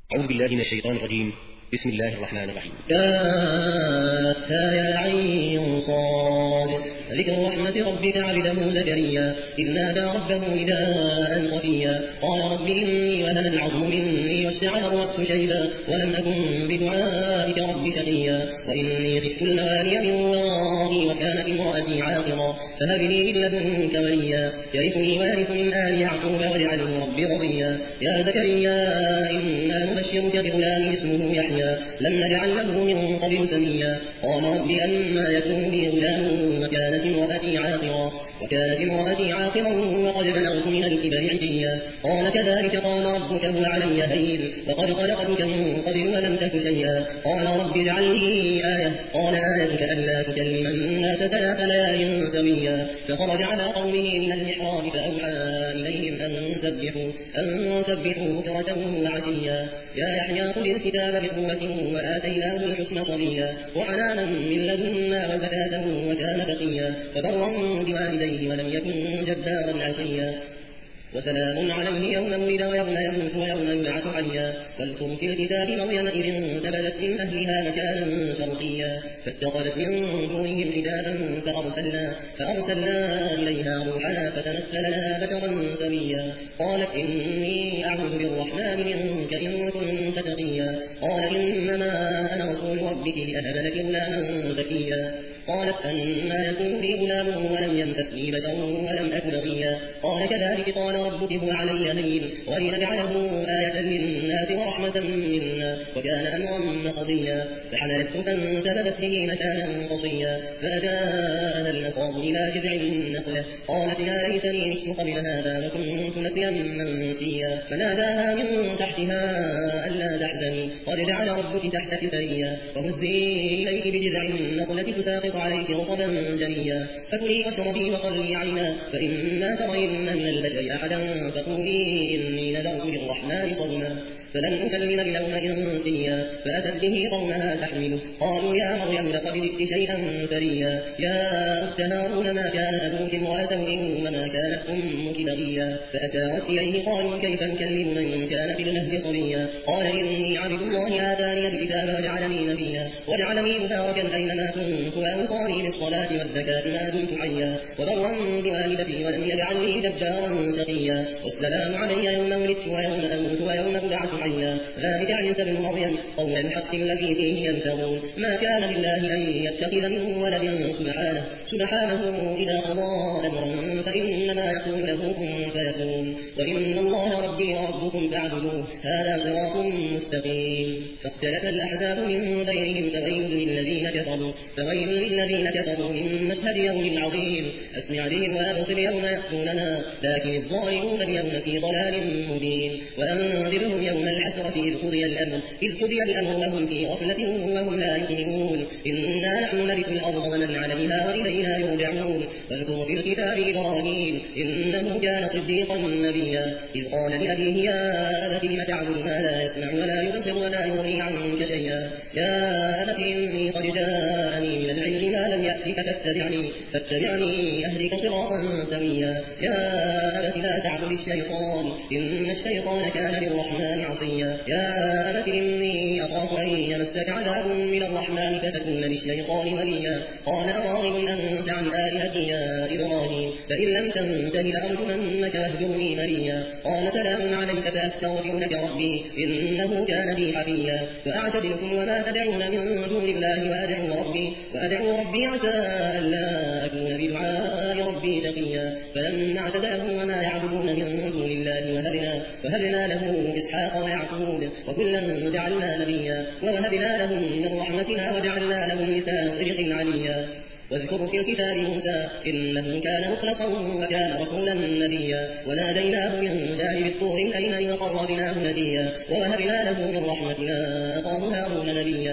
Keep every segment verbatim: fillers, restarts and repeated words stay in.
أعوذ بالله من الشيطان الرجيم. بسم الله الرحمن الرحيم. كافها يا عين صاد ذكر رحمة ربك عبده زكريا إذ نادى ربه نداء خفيا قال رب إني وهن العظم مني واشتعل الرأس شيبا ولم أكن بدعائك رب شقيا وإني خفت الموالي من ورائي وكانت امرأتي عاقرا فهب لي من لدنك وليا يرثني ويرث من آل يعقوب واجعله رب رضيا يا زكريا إنا نبشرك بغلام اسمه يحيى لم نجعل له من قبل سميا قال رب أنى يكون لي غلام وكانت امرأتي عاقرا وكانت امرأتي عاقرا وقد بلغت من الكبر عتيا قال كذلك قال ربك هو علي هين وقد خلقتك من قبل ولم تك شيئا قال رب اجعل لي آية قال آيتك ألا تكلم الناس ثلاث ليال سويا فخرج على قومه من المحراب فأوحى إليهم أن سبحوا أن سبحوا بكرة وعشيا يا يحيى خذ الكتاب بقوة وآتيناه الحسن صبيا وحنانا من لدنا وزكاة وكان تقيا وبرا بوالديه ولم يكن جبارا عشيا وسلام عليه يوم ولد ويوم يموت ويوم يبعث حيا واذكر في الكتاب مريم إذ انتبذت من أهلها مكانا شرقيا فاتخذت من دونهم حجابا فأرسلنا, فأرسلنا إليها روحنا فتمثل لها بشرا سويا قالت إني أعوذ بالرحمن منك إن كنت تقيا قال إنما أنا رسول ربك لأهب لك غلاما زكيا قالت أنى يكون لي غلام ولم يمسسني بشر ولم أك بغيا قال كذلك قال ربك هو علي هين ولنجعله آية للناس ورحمة منا وكان أمرا مقضيا فحملته فانتبذت به مكانا قصيا فأتاها المخاض إلى جذع النخلة قالت يا ليتني مت قبل هذا وكنت نسيا منسيا فناداها من تحتها ألا تحزني قد جعل ربك تحتك سريا وهزي إليك بجذع النخلة تساقط عليك رطبا جنيا فكلي واشربي وقري عينا فإما ترين من البشر أحدا فقولي إني نذرت للرحمن صوما فلن أكلم اليوم إنسيا فأتت به قومها تحمله قالوا يا مريم لقد جئت شيئا فريا يا أخت هارون ما كان أبوك امرأ سوء وما كانت أمك بغيا فأشارت إليه قالوا كيف نكلم من كان في المهد صبيا قال إني عبد الله آتاني الكتاب وجعلني نبيا وجعلني مباركا أينما كنت وأوصاني بالصلاة والزكاة ما دمت حيا وبرا بوالدتي ولم يجعلني جبارا شقيا والسلام علي يوم ولدت ويوم أموت ويوم أبعث حيا ذلك عيسى بن مريم قول الحق الذي فيه يمترون ما كان لله أن يتخذ من ولد سبحانه سبحانه إذا قضى أمرا فإنما يقول له كن فيكون وإن الله ربي وربكم فاعبدوه هذا صراط مستقيم فاختلف الأحزاب من بينهم فويل للذين كفروا فويل للذين كفروا من مشهد يوم عظيم أسمع بهم وأبصر يوم يأتوننا لكن الظالمون اليوم في ضلال مبين وأنذرهم يوم الحسرة إذ قضي الأمر إذ قضي الأمر وهم في غفلة وهم لا يؤمنون إنا نحن نرث الأرض ومن عليها وإلينا يرجعون واذكر في الكتاب إبراهيم إنه كان صديقا نبيا إذ قال لأبيه يا أبت لم تعبد ما لا يسمع ولا يبصر ولا يغني عنك شيئا يا أبت إني قد جاءني من العلم ما لم يأتك فاتبعني فاتبعني أهدك صراطا سويا يا أبت لا تعبد الشيطان إن الشيطان كان للرحمن عصيا يا أبت إني أخاف أن يمسك عذاب من الرحمن فتكون للشيطان وليا قال أراغب أنت عن آلهتي يا إبراهيم فإن لم تنته لأرجمنك واهجرني مليا قال سلام عليك سأستغفر لك ربي إنه كان بي حفيا فأعتزلكم وما تدعون من دون الله وأدعو ربي وأدعو ربي عسى ألا أكون بدعاء ربي شقيا فلما اعتزلهم وما يعبدون من دون الله وهبنا, وهبنا له إسحاق ويعقوب وكلا جعلنا نبيا ووهبنا لهم من رحمتنا وجعلنا لهم لسان صدق عليا واذكر في الكتاب موسى إنه كان مخلصا وكان رسولا نبيا وناديناه من جانب الطور الأيمن وقربناه نجيا ووهبنا له من رحمتنا أخاه هارون نبيا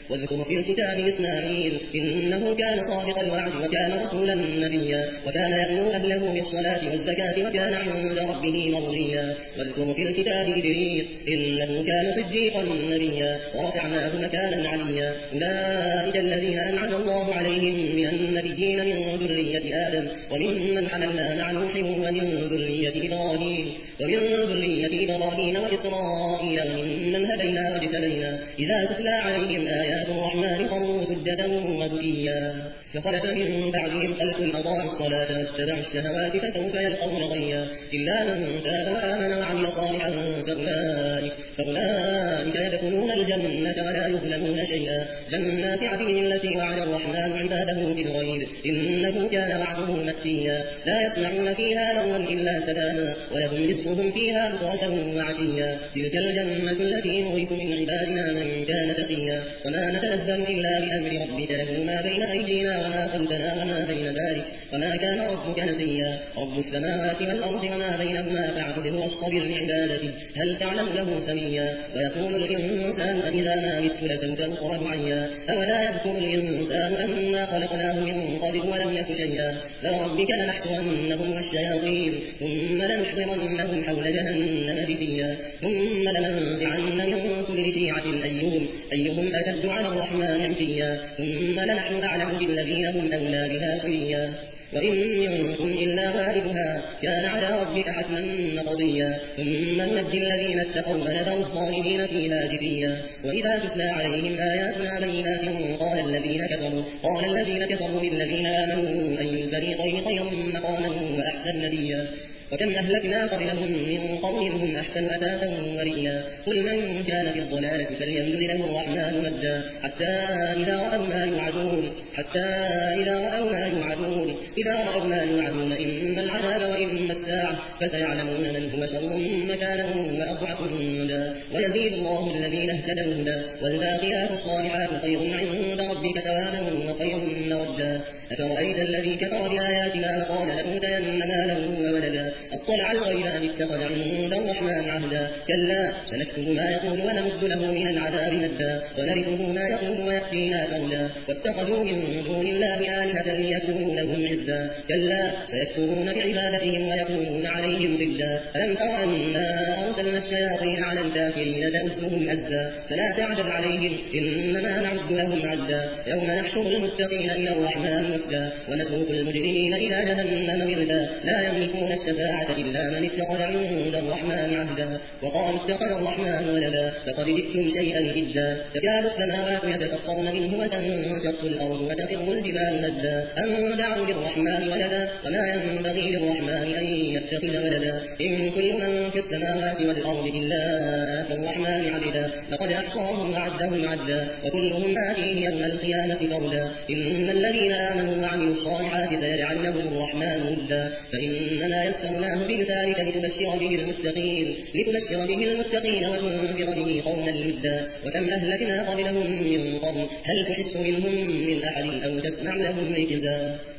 واذكر في الكتاب إسماعيل إنه كان صادق الوعد وكان رسولا نبيا وكان يأمر أهله بالصلاة والزكاة وكان عند ربه مرضيا واذكر في الكتاب إدريس إنه كان صديقا نبيا ورفعناه مكانا عليا أولئك الذين أنعم الله عليهم من النبيين من ذرية آدم وممن حملنا مع نوح ومن ذرية إبراهيم ومن ذرية إبراهيم وإسرائيل وممن هدينا واجتبينا إذا تتلى عليهم آيات الرحمن خروا سجدا وبكيا فخلف من بعدهم خلف أضاعوا الصلاة واتبعوا الشهوات فسوف يلقون غيا إلا من تاب وآمن وعمل صالحا فأولئك, فأولئك يدخلون الجنة ولا يظلمون شيئا جنات عدن التي وعد الرحمن عباده بالغيب إنه كان وعده مأتيا لا يسمعون فيها لغوا إلا سلاما ولهم رزقهم فيها بكرة وعشيا تلك الجنة التي نورث من عبادنا من كان تقيا وما نتنزل إلا بأمر ربك له ما بين أيدينا وما خلفنا وما بين ذلك وما كان ربك نسيا رب السماوات والأرض وما بينهما فاعبده واصطبر لعبادته هل تعلم له سميا ويقول الإنسان أإذا ما مت لسوف أخرج حيا أولا يذكر الإنسان أنا خلقناه من قبل ولم يك شيئا فوربك لنحشرنهم والشياطين ثم لنحضرنهم حول جهنم جثيا ثم لننزعن من كل شيعة أيهم, أيهم أشد على الرحمن عتيا ثم لنحن أعلم بالذين هم أولى بها سريا وإن منكم إلا واردها كان على ربك حتما مقضيا ثم ننجي الذين اتقوا ونذر الظالمين فيها جثيا وإذا تتلى عليهم آياتنا بينات قال الذين كفروا قال الذين كفروا للذين آمنوا أي الفريقين خير مقاما وأحسن نديا وكم أهلكنا قبلهم من قرن هم أحسن أثاثا ورئيا قل من كان في الضلالة فليمدد له الرحمن مدا حتى إذا رأوا ما يوعدون حتى إذا رأوا ما يوعدون إذا رأوا ما يوعدون إما العذاب وإما الساعة فسيعلمون من هو شر مكانا وأضعف جندا ويزيد الله الذين اهتدوا هدى والباقيات الصالحات خير عند ربك ثوابا وخير مردا أفرأيت الذي كفر بآياتنا وقال لأوتين مالا وولدا أطلع الغيب أم اتخذ عند الرحمن عهدا كلا سنكتب ما يقول ونمد له من العذاب مدا ونرثه ما يقول ويأتينا فردا واتخذوا من دون الله آلهة ليكونوا لهم عزا كلا سيكفرون بعبادتهم ويكونون عليهم ضدا ألم تر أنا أرسلنا الشياطين على الكافرين تأسهم أزا فلا تعجل عليهم إنما نعد لهم عدا يوم نحشر المتقين إلى الرحمن وفدا ونسوق المجرمين إلى جهنم وردا لا يملكون الشفاعة إلا من اتخذ عند الرحمن عهدا وقالوا اتخذ الرحمن ولدا لقد جئتم شيئا إدا تكاد السماوات يتفطرن منه وتنشق الأرض وتخر الجبال هدا أن دعوا للرحمن ولدا وما ينبغي للرحمن أن يتخذ ولدا إن كل من في السماوات والأرض إلا آتى الرحمن عبدا لقد أحصاهم وعدهم عدا وكلهم آتيه يوم القيامة فردا إن الذين آمنوا وعملوا الصالحات سيجعل لهم الرحمن ودا فإننا يسرناه بلسانك لتبشر به المتقين لتبشر به المتقين وتنذر به قوما لدا وكم أهلكنا قبلهم من قرن هل تحس منهم من أحد أو تسمع لهم ركزا